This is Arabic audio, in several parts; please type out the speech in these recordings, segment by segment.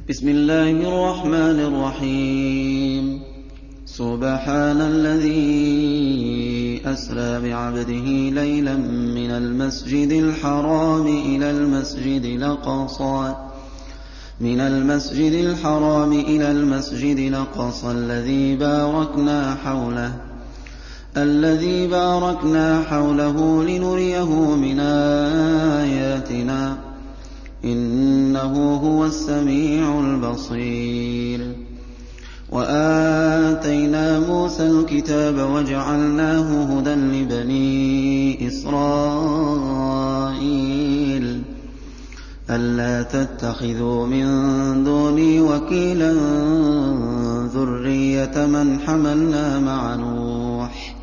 بسم الله الرحمن الرحيم. سبحان الذي أسرى بعبده ليلا من المسجد الحرام إلى المسجد الأقصى الذي باركنا حوله لنريه من آياتنا إنه هو السميع البصير. وآتينا موسى الكتاب وجعلناه هدى لبني إسرائيل ألا تتخذوا من دوني وكيلا ذرية من حملنا مع نوح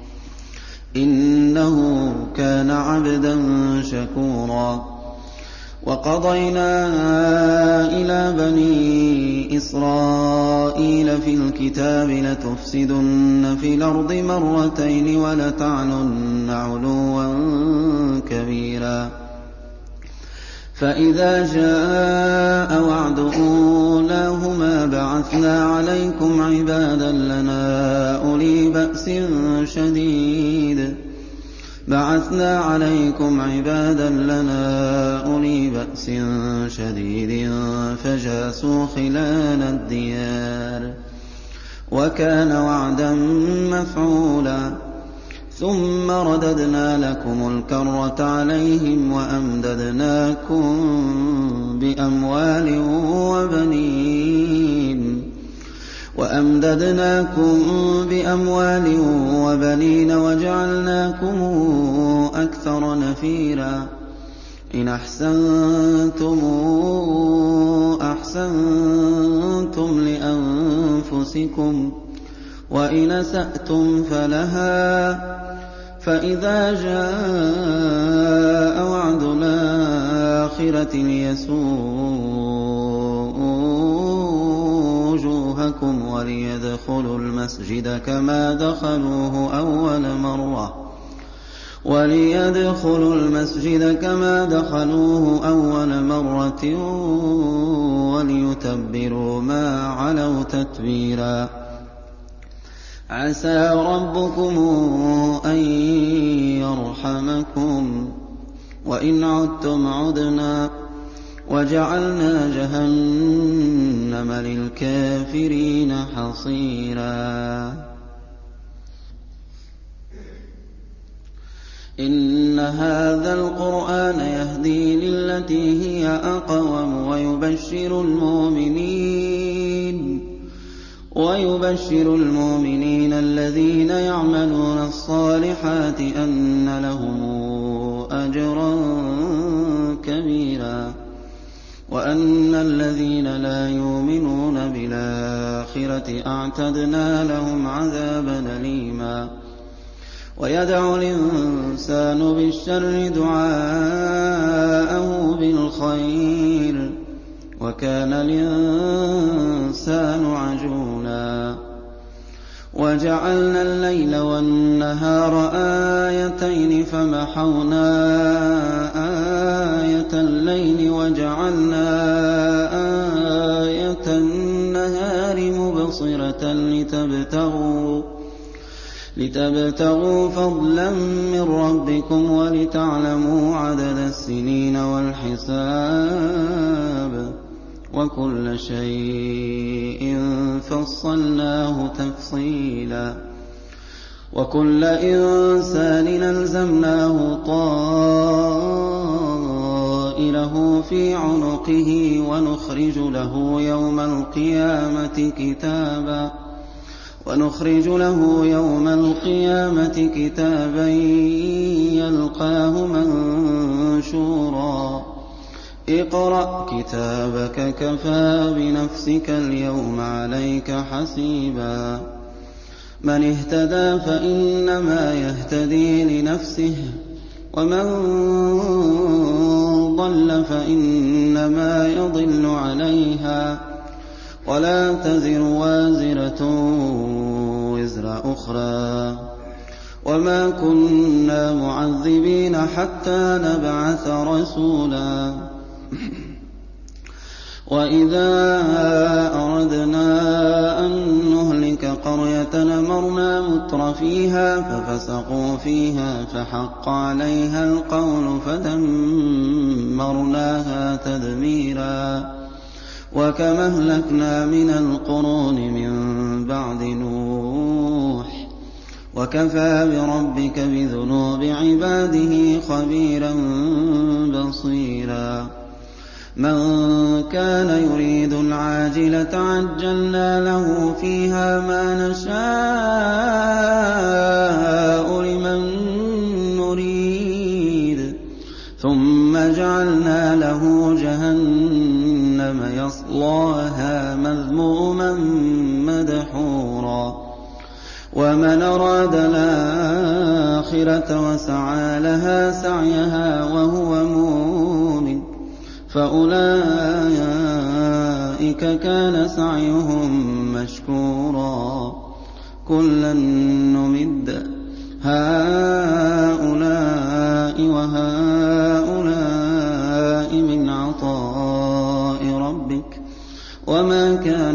إنه كان عبدا شكورا. وقضينا إلى بني إسرائيل في الكتاب لتفسدن في الأرض مرتين ولتعلن علوا كبيرا. فإذا جاء وعد أولاهما بعثنا عليكم عبادا لنا أولي بأس شديد فجاسوا خلال الديار وكان وعدا مفعولا. ثم رددنا لكم الكرة عليهم وأمددناكم بأموال وبنين وجعلناكم أكثر نفيرا. إن أحسنتم لأنفسكم وإن أسأتم فلها. فإذا جاء وعد الآخرة ليسوءوا وجوهكم وليدخلوا المسجد كما دخلوه أول مرة وليتبروا ما علوا تتبيرا. عسى ربكم أن يرحمكم وإن عدتم عدنا وجعلنا جهنم للكافرين حصيرا. إن هذا القرآن يهدي للتي هي أقوم ويبشر المؤمنين الذين يعملون الصالحات أن لهم أجرا كبيرا وأن الذين لا يؤمنون بالآخرة أعتدنا لهم عذابا أليما. ويدعو الإنسان بالشر دعاءه بالخير وكان الإنسان عجولا. وجعلنا الليل والنهار آيتين فمحونا آية الليل وجعلنا آية النهار مبصرة لتبتغوا فضلا من ربكم ولتعلموا عدد السنين والحساب وكل شيء فصلناه تفصيلا. وكل إنسان ألزمناه طائره في عنقه ونخرج له يوم القيامة كتابا يلقاه منشورا. اقرأ كتابك كفى بنفسك اليوم عليك حسيبا. من اهتدى فإنما يهتدي لنفسه ومن ضل فإنما يضل عليها ولا تزر وازرة وزر أخرى وما كنا معذبين حتى نبعث رسولا. وإذا مُتْرَفِيهَا فَفَسَقُوا فِيهَا فَحَقَّ عَلَيْهَا الْقَوْلُ فَدَمَّرْنَاهَا تَدْمِيرًا وَكَمْ أَهْلَكْنَا مِنَ الْقُرُونِ مِن بَعْدِ نُوحٍ وَكَفَىٰ بِرَبِّكَ بِذُنُوبِ عِبَادِهِ خَبِيرًا بَصِيرًا مَن كَانَ يُرِيدُ الْعَاجِلَةَ عَجَّلْنَا لَهُ فِيهَا مَا نَشَاءُ لِمَن نُّرِيدُ ثُمَّ جَعَلْنَا لَهُ جَهَنَّمَ يَصْلَاهَا مَذْمُومًا مَّدْحُورًا وَمَنْ أَرَادَ الْآخِرَةَ وَسَعَىٰ لَهَا سَعْيَهَا وَهُوَ مُؤْمِنٌ فَأُولَٰئِكَ كَانَ سَعْيُهُم مَّشْكُورًا كُلًّا نُّمِدُّ هَٰؤُلَاءِ وَهَٰؤُلَاءِ مِنْ عَطَاءِ رَبِّكَ وَمَا كَانَ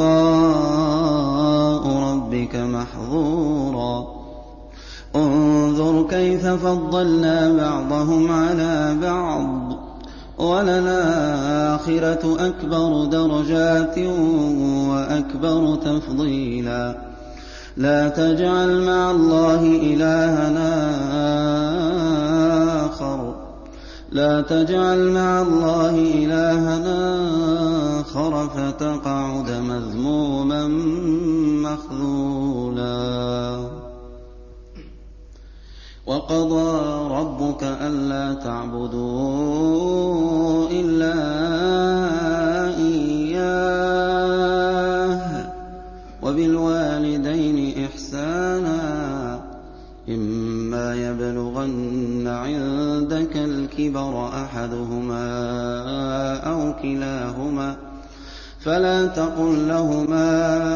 عَطَاءُ رَبِّكَ مَحْظُورًا انظُرْ كَيْفَ فَضَّلْنَا بَعْضَهُمْ عَلَىٰ بَعْضٍ وَلَلْآخِرَةُ أَكْبَرُ دَرَجَاتٍ وَأَكْبَرُ تَفْضِيلًا لَا تَجْعَلْ مَعَ اللَّهِ إِلَٰهًا آخَرَ فَتَقْعُدَ مَذْمُومًا مَّخْذُولًا وَقَضَىٰ رَبُّكَ أَلَّا تَعْبُدُوا إِلَّا إِيَّاهُ وَبِالْوَالِدَيْنِ إِحْسَانًا إِمَّا يَبْلُغَنَّ عِندَكَ الْكِبَرَ أَحَدُهُمَا أَوْ كِلَاهُمَا فَلَا تَقُل لَّهُمَا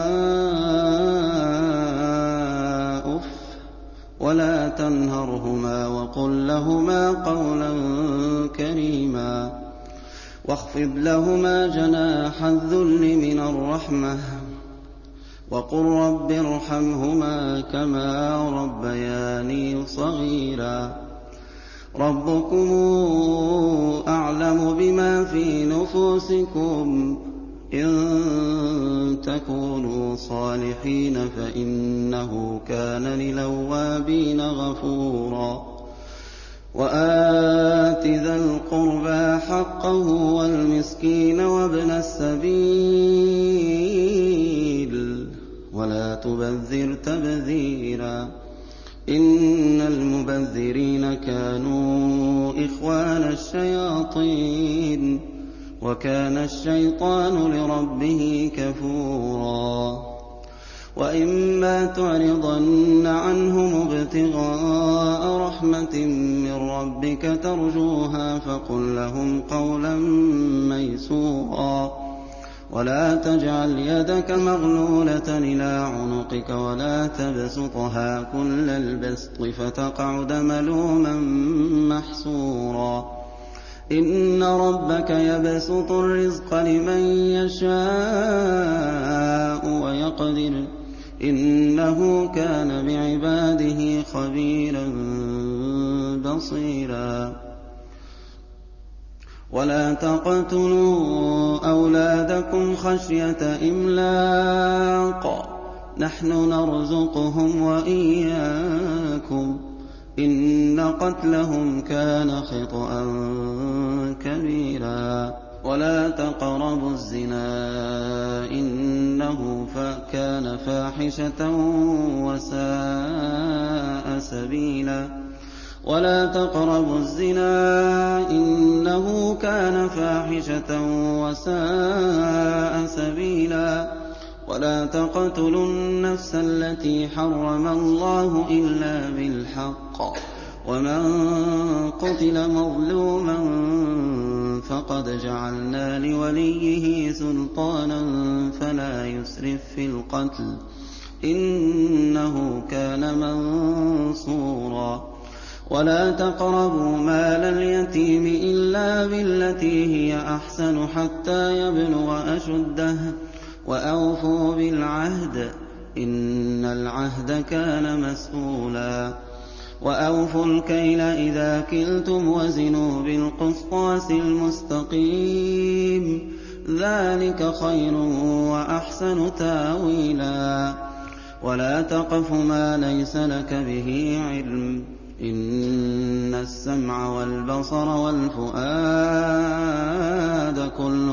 أُفٍّ وَلَا تَنْهَرْهُمَا وَقُل لَّهُمَا قَوْلًا كَرِيمًا وَاخْفِضْ لَهُمَا جَنَاحَ الذُّلِّ مِنَ الرَّحْمَةِ وَقُل رَّبِّ ارْحَمْهُمَا كَمَا رَبَّيَانِي صَغِيرًا رَّبُّكُمْ أَعْلَمُ بِمَا فِي نُفُوسِكُمْ إِن تَكُونُوا صَالِحِينَ فَإِنَّهُ كَانَ لِلْأَوَّابِينَ غَفُورًا وَآتِ ذَا الْقُرْبَىٰ حَقَّهُ وَالْمِسْكِينَ وَابْنَ السَّبِيلِ وَلَا تُبَذِّرْ تَبْذِيرًا إِنَّ الْمُبَذِّرِينَ كَانُوا إِخْوَانَ الشَّيَاطِينِ وَكَانَ الشَّيْطَانُ لِرَبِّهِ كَفُورًا وَإِمَّا تُعْرِضَنَّ عَنْهُمُ ابْتِغَاءَ رَحْمَةٍ مِّن رَّبِّكَ تَرْجُوهَا فَقُل لَّهُمْ قَوْلًا مَّيْسُورًا وَلَا تَجْعَلْ يَدَكَ مَغْلُولَةً إِلَىٰ عُنُقِكَ وَلَا تَبْسُطْهَا كُلَّ الْبَسْطِ فَتَقْعُدَ مَلُومًا مَّحْسُورًا إِنَّ رَبَّكَ يَبْسُطُ الرِّزْقَ لِمَن يَشَاءُ وَيَقْدِرُ إِنَّهُ كَانَ بِعِبَادِهِ خَبِيرًا بَصِيرًا وَلَا تَقْتُلُوا أَوْلَادَكُمْ خَشْيَةَ إِمْلَاقٍ نَّحْنُ نَرْزُقُهُمْ وَإِيَّاكُمْ إِنَّ قَتْلَهُمْ كَانَ خِطْئًا كَبِيرًا وَلَا تَقْرَبُوا الزِّنَا إِنَّهُ كَانَ فَاحِشَةً وَسَاءَ سَبِيلًا وَلَا تَقْرَبُوا الزِّنَا إِنَّهُ كَانَ فَاحِشَةً وَسَاءَ سَبِيلًا وَلَا تَقْتُلُوا النَّفْسَ الَّتِي حَرَّمَ اللَّهُ إِلَّا بِالْحَقِّ وَمَن قُتِلَ مَظْلُومًا فَقَدْ جَعَلْنَا لِوَلِيِّهِ سُلْطَانًا فَلَا يُسْرِف فِّي الْقَتْلِ إِنَّهُ كَانَ مَنصُورًا وَلَا تَقْرَبُوا مَالَ الْيَتِيمِ إِلَّا بِالَّتِي هِيَ أَحْسَنُ حَتَّىٰ يَبْلُغَ أَشُدَّهُ وَأَوْفُوا بِالْعَهْدِ إن العهد كان مسئولا وأوفوا الكيل إذا كلتم وزنوا بالقسطاس المستقيم ذلك خير وأحسن تاويلا ولا تقف ما ليس لك به علم إن السمع والبصر والفؤاد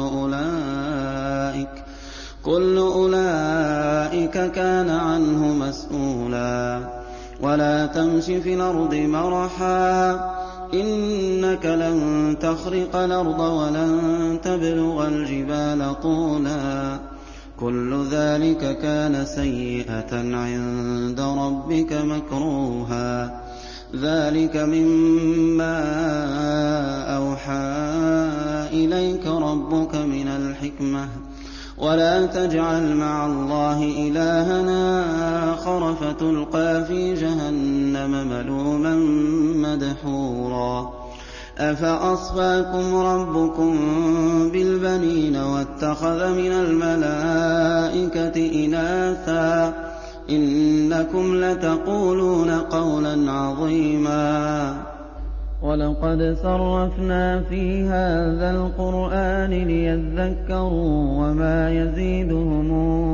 كل أولئك كان عنه مسؤولا ولا تمش في الأرض مرحا إنك لن تخرق الأرض ولن تبلغ الجبال طولا كل ذلك كان سيئة عند ربك مكروها ذلك مما أوحى إليك ربك من الحكمة ولا تجعل مع الله إلهنا آخر فتلقى في جهنم ملوما مدحورا أفأصفاكم ربكم بالبنين واتخذ من الملائكة إناثا إنكم لتقولون قولا عظيما ولقد صرفنا في هذا القرآن ليذكروا وما يزيدهم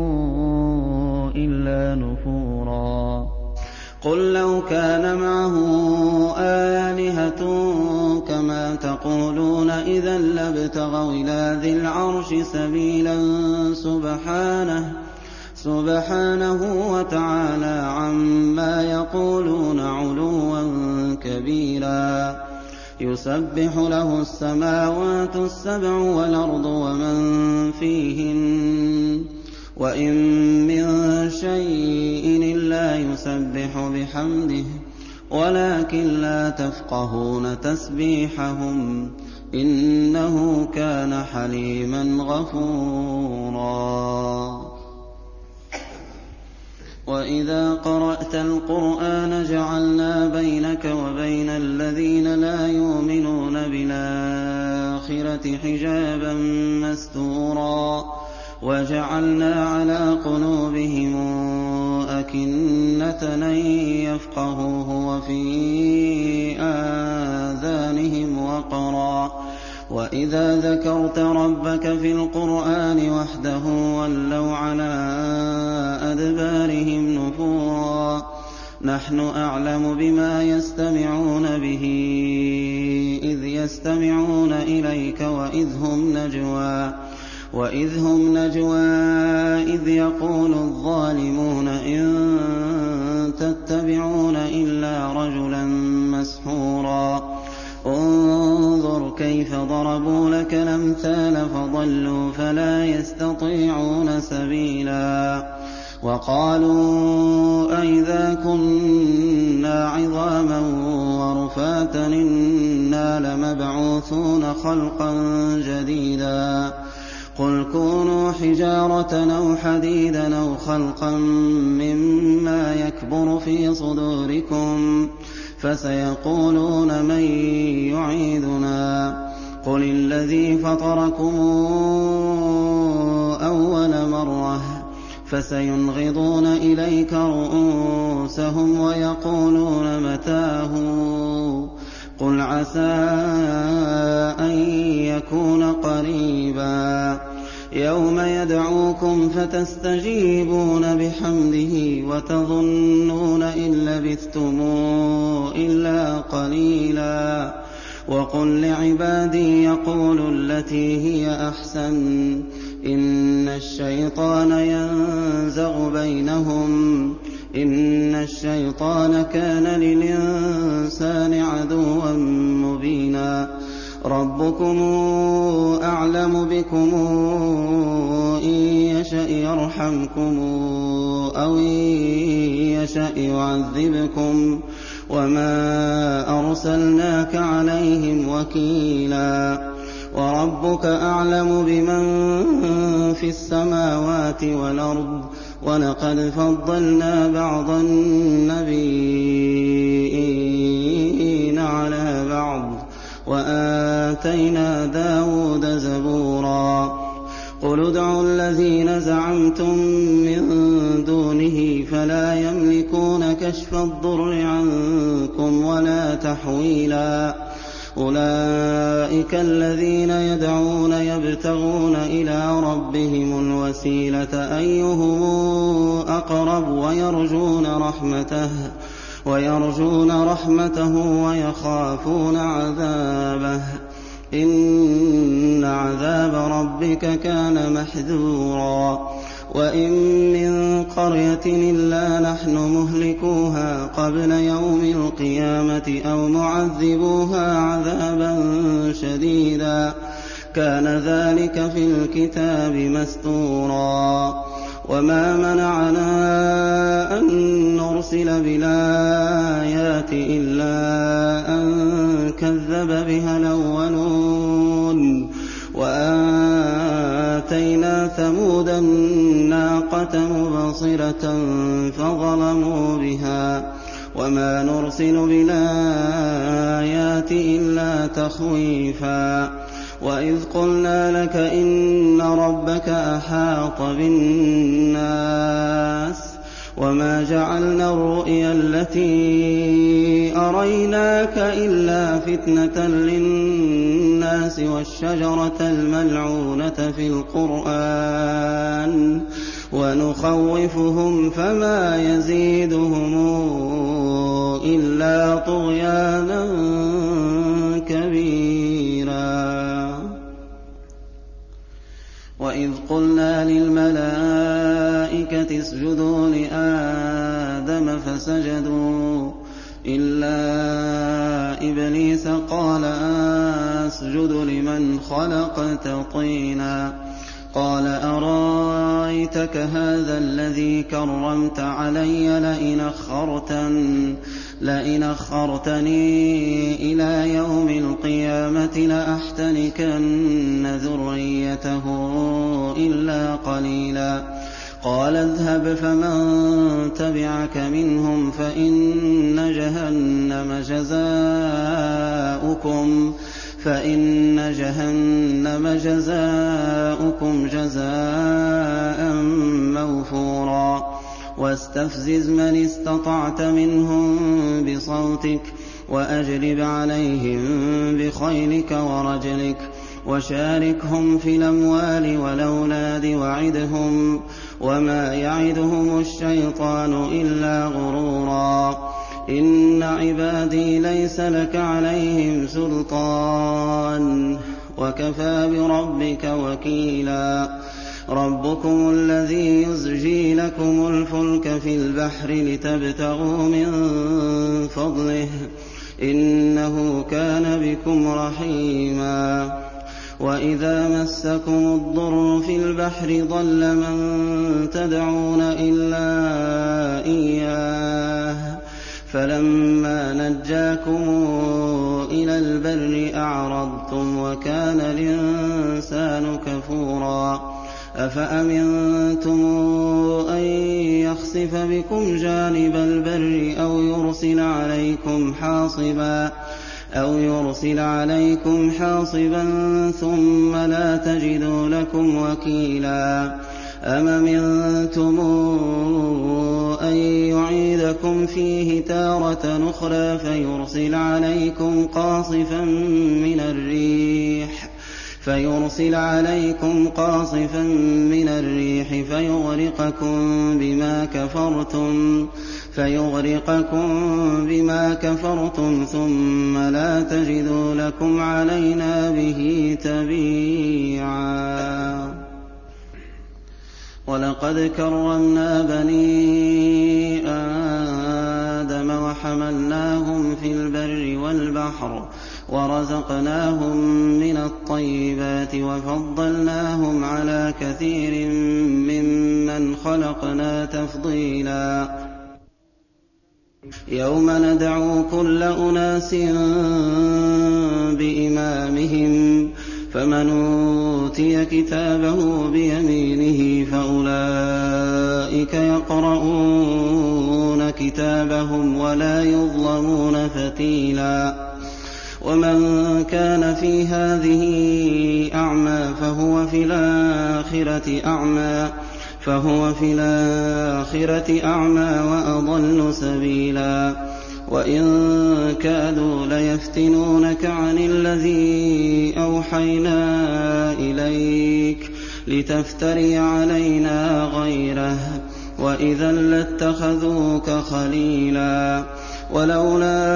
إلا نفورا قل لو كان معه آلهة كما تقولون إذا لابتغوا إلى ذي العرش سبيلا سبحانه وتعالى عما يقولون علوا كبيرا يسبح له السماوات السبع والأرض ومن فيهن وإن من شيء إلا يسبح بحمده ولكن لا تفقهون تسبيحهم إنه كان حليما غفورا وإذا قرأت القرآن جعلنا بينك وبين الذين لا يؤمنون بالآخرة حجابا مستورا وجعلنا على قلوبهم أكنة أن يفقهوه وفي آذانهم وقرا وإذا ذكرت ربك في القرآن وحده ولوا على أدبارهم نفورا نحن أعلم بما يستمعون به إذ يستمعون إليك وإذ هم نجوى إذ يقول الظالمون إن تتبعون إلا رجلا مسحورا انظر كيف ضربوا لك الأمثال فضلوا فلا يستطيعون سبيلا وقالوا أئذا كنا عظاما ورفاتا إنا لمبعوثون خلقا جديدا قل كونوا حجارة أو حديدا أو خلقا مما يكبر في صدوركم فسيقولون من يعيدنا قل الذي فطركم أول مرة فسينغضون إليك رؤوسهم ويقولون متاه قل عسى أن يكون قريبا يوم يدعوكم فتستجيبون بحمده وتظنون إن لبثتم إلا قليلا وقل لعبادي يقولوا التي هي أحسن إن الشيطان ينزغ بينهم إن الشيطان كان للإنسان عدوا مبينا ربكم أعلم بكم إن يشأ يرحمكم أو إن يشأ يعذبكم وما أرسلناك عليهم وكيلا وربك أعلم بمن في السماوات والأرض ولقد فضلنا بعض النبيين على بعض وآتينا داود زبورا قل ادْعُوا الَّذِينَ زَعَمْتُم مِّن دُونِهِ فَلَا يَمْلِكُونَ كَشْفَ الضُّرِّ عَنكُمْ وَلَا تَحْوِيلًا أُولَٰئِكَ الَّذِينَ يَدْعُونَ يَبْتَغُونَ إِلَىٰ رَبِّهِمُ الْوَسِيلَةَ أَيُّهُمْ أَقْرَبُ وَيَرْجُونَ رَحْمَتَهُ وَيَخَافُونَ عَذَابَهُ ۚ إِنَّ عَذَابَ رَبِّكَ كَانَ مَحْذُورًا وَإِن مِّن قَرْيَةٍ إِلَّا نَحْنُ مُهْلِكُوهَا قَبْلَ يَوْمِ الْقِيَامَةِ أَوْ مُعَذِّبُوهَا عَذَابًا شَدِيدًا ۚ كَانَ ذَٰلِكَ فِي الْكِتَابِ مَسْطُورًا وَمَا مَنَعَنَا أَن نُّرْسِلَ بِالْآيَاتِ إِلَّا أَن كَذَّبَ بِهَا الْأَوَّلُونَ وَآتَيْنَا ثَمُودَ النَّاقَةَ مُبْصِرَةً فَظَلَمُوا بِهَا ۚ وَمَا نُرْسِلُ بِالْآيَاتِ إِلَّا تَخْوِيفًا وَإِذْ قُلْنَا لَكَ إِنَّ رَبَّكَ أَحَاطَ بِالنَّاسِ وَمَا جَعَلْنَا الرُّؤْيَا الَّتِي أَرَيْنَاكَ إِلَّا فِتْنَةً لِّلنَّاسِ وَالشَّجَرَةَ الْمَلْعُونَةَ فِي الْقُرْآنِ وَنُخَوِّفُهُمْ فَمَا يَزِيدُهُمْ إِلَّا طُغْيَانًا كَبِيرًا وَإِذْ قُلْنَا لِلْمَلَائِكَةِ اسْجُدُوا لِآدَمَ فَسَجَدُوا إِلَّا إِبْلِيسَ قَالَ أَسْجُدُ لِمَنْ خَلَقْتَ طِينًا قَالَ أَرَأَيْتَكَ هَٰذَا الَّذِي كَرَّمْتَ عَلَيَّ لَئِنْ أَخَّرْتَنِي إِلَىٰ يَوْمِ الْقِيَامَةِ لَأَحْتَنِكَنَّ ذُرِّيَّتَهُ إِلَّا قَلِيلًا قَالَ اذْهَبْ فَمَن تَبِعَكَ مِنْهُمْ فَإِنَّ جَهَنَّمَ جَزَاؤُكُمْ جَزَاءً مَّوْفُورًا وَاسْتَفْزِزْ مَنِ اسْتَطَعْتَ مِنْهُم بِصَوْتِكَ وَأَجْلِبْ عَلَيْهِم بِخَيْلِكَ وَرَجِلِكَ وَشَارِكْهُمْ فِي الْأَمْوَالِ وَالْأَوْلَادِ وَعِدْهُمْ ۚ وَمَا يَعِدُهُمُ الشَّيْطَانُ إِلَّا غُرُورًا إِنَّ عِبَادِي لَيْسَ لَكَ عَلَيْهِمْ سُلْطَانٌ ۚ وَكَفَىٰ بِرَبِّكَ وَكِيلًا رَبُّكُمُ الَّذِي يُزْجِي لَكُمُ الْفُلْكَ فِي الْبَحْرِ لِتَبْتَغُوا مِن فَضْلِهِ ۚ إِنَّهُ كَانَ بِكُمْ رَحِيمًا وَإِذَا مَسَّكُمُ الضُّرُّ فِي الْبَحْرِ ضَلَّ مَن تَدْعُونَ إِلَّا إِيَّاهُ فَلَمَّا نَجَّاكُمْ إِلَى الْبَرِّ أَعْرَضْتُمْ وَكَانَ الْإِنسَانُ كَفُورًا أَفَأَمِنتُمْ أَن يَخْسِفَ بِكُمْ جَانِبَ الْبَرِّ أَوْ يُرْسِلَ عَلَيْكُمْ حَاصِبًا ثُمَّ لَا تَجِدُوا لَكُمْ وَكِيلًا أَمْ أَمِنتُمْ أَن يُعِيدَكُمْ فِيهِ تَارَةً أُخْرَىٰ فَيُرْسِلَ عَلَيْكُمْ قَاصِفًا مِّنَ الرِّيحِ فَيُغْرِقَكُم بِمَا كَفَرْتُمْ ثُمَّ لَا تَجِدُوا لَكُمْ عَلَيْنَا بِهِ تَبِيعًا وَلَقَدْ كَرَّمْنَا بَنِي آدَمَ وَحَمَلْنَاهُمْ فِي الْبَرِّ وَالْبَحْرِ وَرَزَقْنَاهُم مِّنَ الطَّيِّبَاتِ وَفَضَّلْنَاهُمْ عَلَىٰ كَثِيرٍ مِّمَّنْ خَلَقْنَا تَفْضِيلًا يَوْمَ نَدْعُو كُلَّ أُنَاسٍ بِإِمَامِهِمْ فَمَنْ أُوتِيَ كِتَابَهُ بِيَمِينِهِ فَأُولَٰئِكَ يَقْرَءُونَ كِتَابَهُمْ وَلَا يُظْلَمُونَ فَتِيلًا ومن كان في هذه أعمى فهو في الآخرة أعمى وأضل سبيلا وإن كادوا ليفتنونك عن الذي أوحينا إليك لتفتري علينا غيره وإذا لاتخذوك خليلا ولولا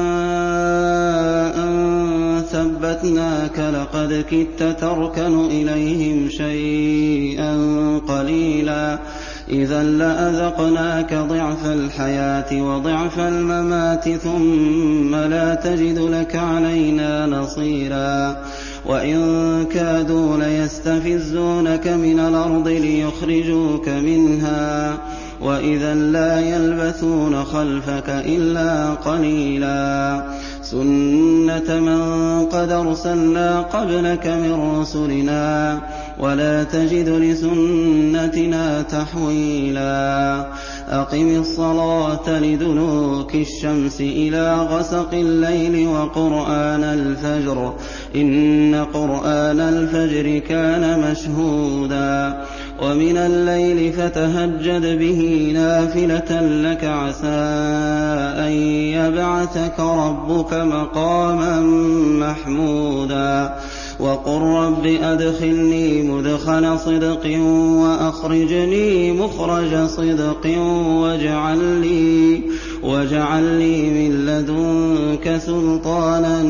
أن ثبتناك لقد كدت تركن إليهم شيئا قليلا إذا لأذقناك ضعف الحياة وضعف الممات ثم لا تجد لك علينا نصيرا وإن كادوا ليستفزونك من الأرض ليخرجوك منها وإذا لا يلبثون خلفك إلا قليلا سنة من قد أرسلنا قبلك من رسلنا ولا تجد لسنتنا تحويلا أقم الصلاة لدلوك الشمس إلى غسق الليل وقرآن الفجر إن قرآن الفجر كان مشهودا ومن الليل فتهجد به نافلة لك عسى أن يبعثك ربك مقاما محمودا وقل رب أدخلني مدخل صدق وأخرجني مخرج صدق واجعل لي من لدنك سلطانا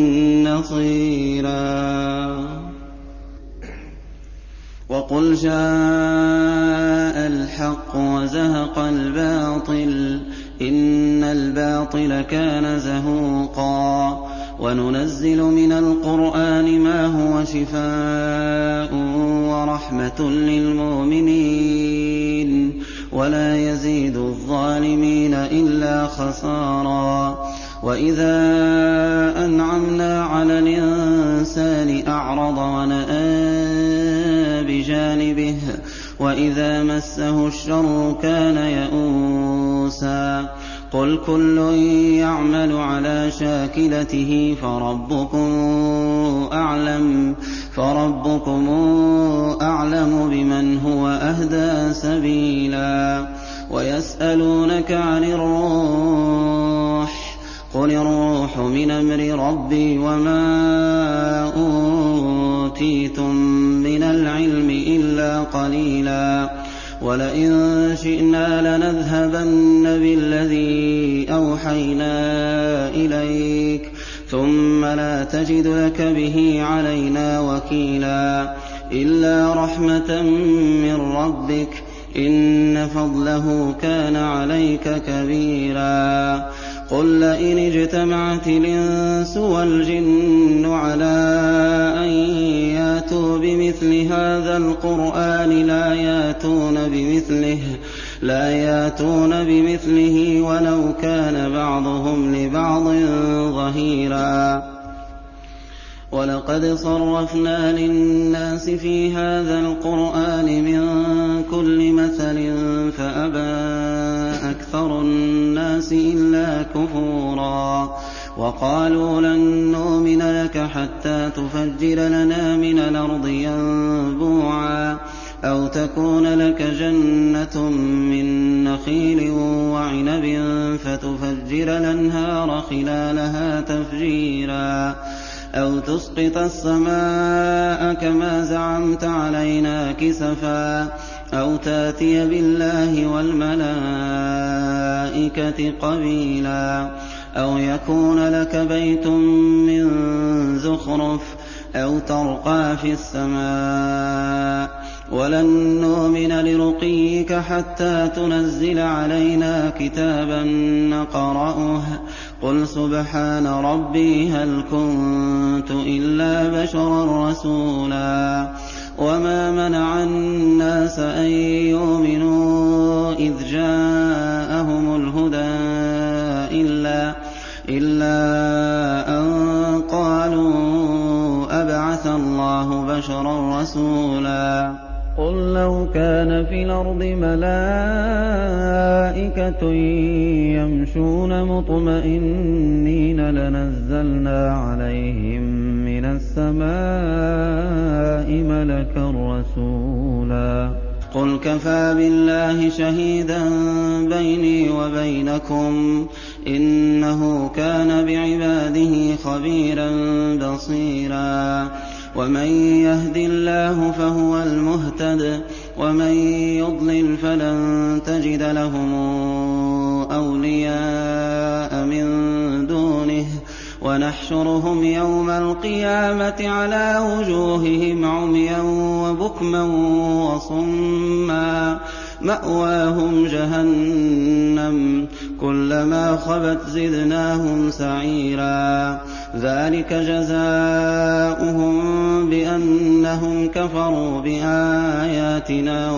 نصيرا وقل جاء الحق وزهق الباطل إن الباطل كان زهوقا وننزل من القرآن ما هو شفاء ورحمة للمؤمنين ولا يزيد الظالمين إلا خسارا وإذا أنعمنا على الإنسان أعرض ونأى بجانبه وإذا مسه الشر كان يئوسا قل كل يعمل على شاكلته فربكم أعلم بمن هو أهدى سبيلا ويسألونك عن الروح قل الروح من أمر ربي وما أوتيتم من العلم إلا قليلا ولئن شئنا لنذهبن بالذي أوحينا إليك ثم لا تجد لك به علينا وكيلا إلا رحمة من ربك إن فضله كان عليك كبيرا قل لئن اجتمعت الإنس والجن على أن ياتوا بمثل هذا القرآن لا ياتون بمثله ولو كان بعضهم لبعض ظهيرا ولقد صرفنا للناس في هذا القرآن من كل مثل فأبى أكثر الناس إلا كفورا وقالوا لن نؤمن لك حتى تفجر لنا من الأرض ينبوعا أو تكون لك جنة من نخيل وعنب فتفجر الأنهار خلالها تفجيرا أو تسقط السماء كما زعمت علينا كسفا أو تاتي بالله والملائكة قبيلا أو يكون لك بيت من زخرف أو ترقى في السماء ولن نؤمن لرقيك حتى تنزل علينا كتابا نقرأه قل سبحان ربي هل كنت إلا بشرا رسولا وما منع الناس أن يؤمنوا إذ جاءهم الهدى إلا أن قالوا أبعث الله بشرا رسولا قل لو كَانَ فِي الْأَرْضِ مَلَائِكَةٌ يَمْشُونَ مُطْمَئِنِّينَ لَنَزَّلْنَا عَلَيْهِم مِّنَ السَّمَاءِ مَلَكًا رَّسُولًا قُلْ كَفَىٰ بِاللَّهِ شَهِيدًا بَيْنِي وَبَيْنَكُمْ ۚ إِنَّهُ كَانَ بِعِبَادِهِ خَبِيرًا بَصِيرًا وَمَن يَهْدِ اللَّهُ فَهُوَ الْمُهْتَدِ ۖ وَمَن يُضْلِلْ فَلَن تَجِدَ لَهُمْ أَوْلِيَاءَ مِن دُونِهِ ۖ وَنَحْشُرُهُمْ يَوْمَ الْقِيَامَةِ عَلَىٰ وُجُوهِهِمْ عُمْيًا وَبُكْمًا وَصُمًّا مَّأْوَاهُمْ جَهَنَّمُ كُلَّمَا خَبَتْ زِدْنَاهُمْ سَعِيرًا ذَٰلِكَ جَزَاؤُهُم بِأَنَّهُمْ كَفَرُوا بِآيَاتِنَا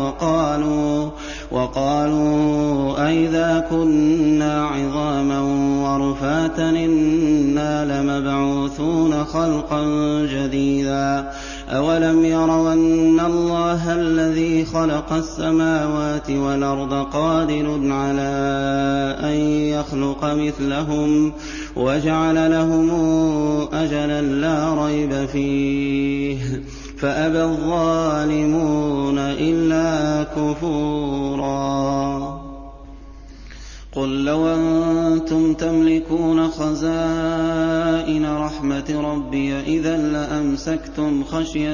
وَقَالُوا أَإِذَا كُنَّا عِظَامًا وَرُفَاتًا إِنَّا لَمَبْعُوثُونَ خَلْقًا جَدِيدًا أَوَلَمْ يَرَوْا أَنَّ اللَّهَ الَّذِي خَلَقَ السَّمَاوَاتِ وَالْأَرْضَ قَادِرٌ عَلَىٰ أَن يَخْلُقَ مِثْلَهُمْ وَجَعَلَ لَهُمْ أَجَلًا لَّا رَيْبَ فِيهِ فَأَبَى الظَّالِمُونَ إِلَّا كُفُورًا قُل لَّوْ أَنتُمْ تَمْلِكُونَ خَزَائِنَ رَحْمَةِ رَبِّي إِذًا لَّأَمْسَكْتُمْ خَشْيَةَ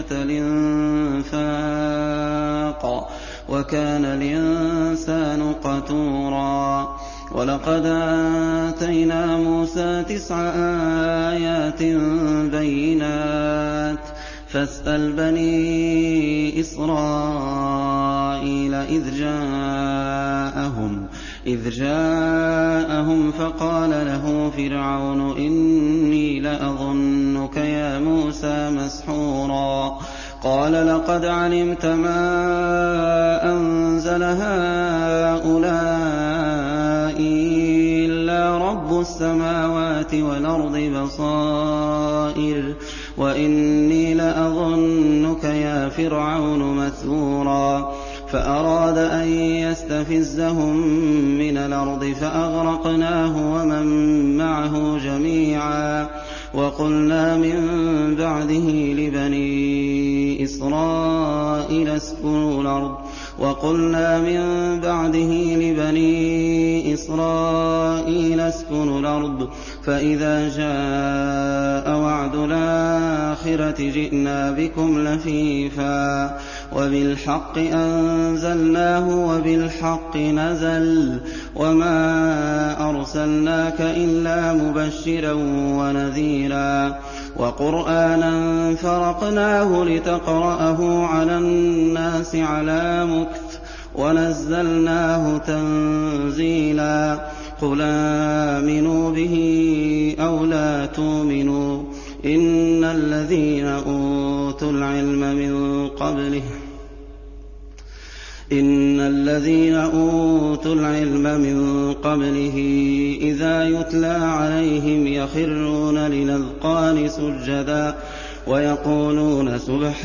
الْإِنفَاقِ ۚ وَكَانَ الْإِنسَانُ قَتُورًا وَلَقَدْ آتَيْنَا مُوسَىٰ 9 آيَاتٍ بَيِّنَاتٍ فَاسْأَلْ بَنِي إِسْرَائِيلَ إِذْ جَاءَهُمْ فَقَالَ لَهُ فِرْعَوْنُ إِنِّي لَأَظُنُّكَ يَا مُوسَىٰ مَسْحُورًا قَالَ لَقَدْ عَلِمْتَ مَا أَنزَلَ هَٰؤُلَاءِ إِلَّا رَبُّ السَّمَاوَاتِ وَالْأَرْضِ بَصَائِرَ وَإِنِّي لَأَظُنُّكَ يَا فِرْعَوْنُ مَثْبُورًا فَأَرَادَ أَن يَسْتَفِزَّهُم مِّنَ الْأَرْضِ فَأَغْرَقْنَاهُ وَمَن مَّعَهُ جَمِيعًا وَقُلْنَا مِن بَعْدِهِ لِبَنِي إِسْرَائِيلَ اسْكُنُوا الْأَرْضَ فَإِذَا جَاءَ وَعْدُ الْآخِرَةِ جِئْنَا بِكُمْ لَفِيفًا وَبِالْحَقِّ أَنزَلْنَاهُ وَبِالْحَقِّ نَزَلَ وَمَا أَرْسَلْنَاكَ إِلَّا مُبَشِّرًا وَنَذِيرًا وَقُرْآنًا فَرَقْنَاهُ لِتَقْرَأَهُ عَلَى النَّاسِ عَلَىٰ مُكْثٍ وَنَزَّلْنَاهُ تَنزِيلًا قُلْ آمِنُوا بِهِ أَوْ لَا تُؤْمِنُوا إِنَّ الَّذِينَ أُوتُوا الْعِلْمَ مِن قَبْلِهِ إِذَا يُتْلَىٰ عَلَيْهِمْ يَخِرُّونَ لِلْأَذْقَانِ سُجَّدًا وَيَقُولُونَ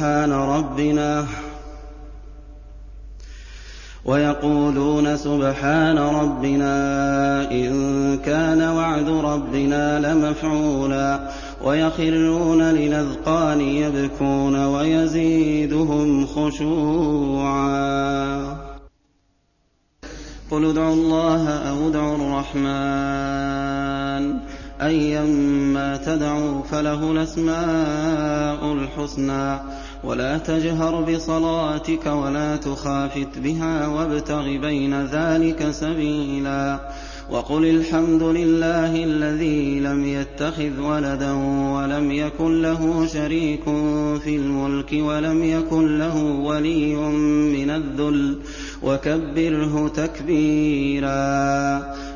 سُبْحَانَ رَبِّنَا إِن كَانَ وَعْدُ رَبِّنَا لَمَفْعُولًا وَيَخِرُّونَ لِلْأَذْقَانِ يَبْكُونَ وَيَزِيدُهُمْ خُشُوعًا قُلِ ادْعُوا اللَّهَ أَوِ ادْعُوا الرَّحْمَٰنَ أَيًّا مَّا تَدْعُوا فَلَهُ الْأَسْمَاءُ الْحُسْنَىٰ وَلَا تَجْهَرْ بِصَلَاتِكَ وَلَا تُخَافِتْ بِهَا وَابْتَغِ بَيْنَ ذَٰلِكَ سَبِيلًا وَقُلِ الْحَمْدُ لِلَّهِ الَّذِي لَمْ يَتَّخِذْ وَلَدًا وَلَمْ يَكُن لَّهُ شَرِيكٌ فِي الْمُلْكِ وَلَمْ يَكُن لَّهُ وَلِيٌّ مِّنَ الذُّلِّ وَكَبِّرْهُ تَكْبِيرًا